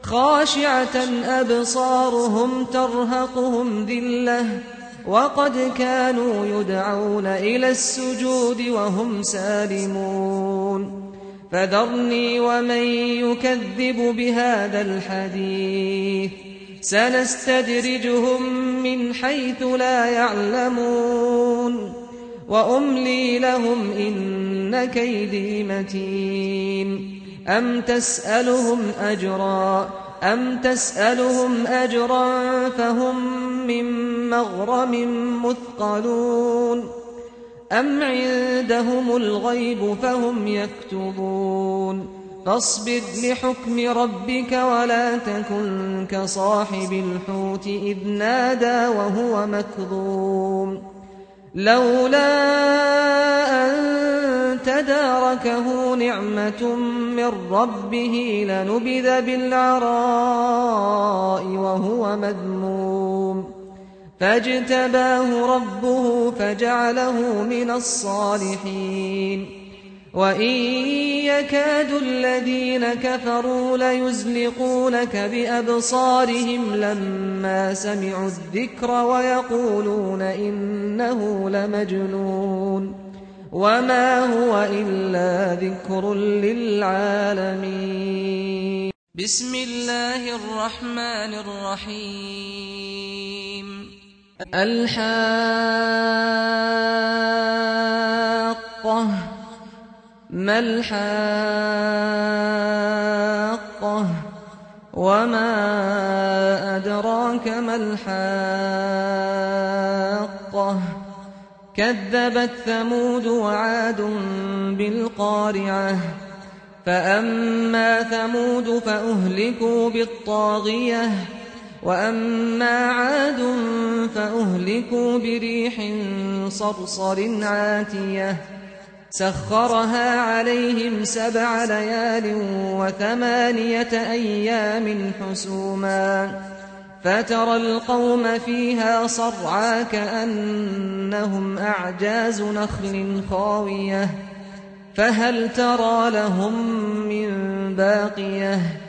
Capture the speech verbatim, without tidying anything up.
خاشعة أبصارهم ترهقهم ذلة وقد كانوا يدعون إلى السجود وهم سالمون فذرني ومن يكذب بهذا الحديث سنستدرجهم من حيث لا يعلمون وأملي لهم إن كيدي متين أم تسألهم أجرا أم تسألهم أجرا فهم من مغرم مثقلون أم عندهم الغيب فهم يكتبون فاصبر لحكم ربك ولا تكن كصاحب الحوت إذ نادى وهو مكظوم لولا أن تداركه نعمة من ربه لنبذ بالعراء وهو مذموم فاجتباه ربه فجعله من الصالحين وإن يكاد الذين كفروا ليزلقونك بأبصارهم لما سمعوا الذكر ويقولون إنه لمجنون وما هو إلا ذكر للعالمين. بسم الله الرحمن الرحيم. الحاقة ما الحاقة وما أدراك ما الحاقة كذبت ثمود وعاد بالقارعة فأما ثمود فأهلكوا بالطاغية وأما عاد فأهلكوا بريح صرصر عاتية سخرها عليهم سبع ليال وثمانية أيام حسوما فترى القوم فيها صرعى كأنهم أعجاز نخل خاوية فهل ترى لهم من باقية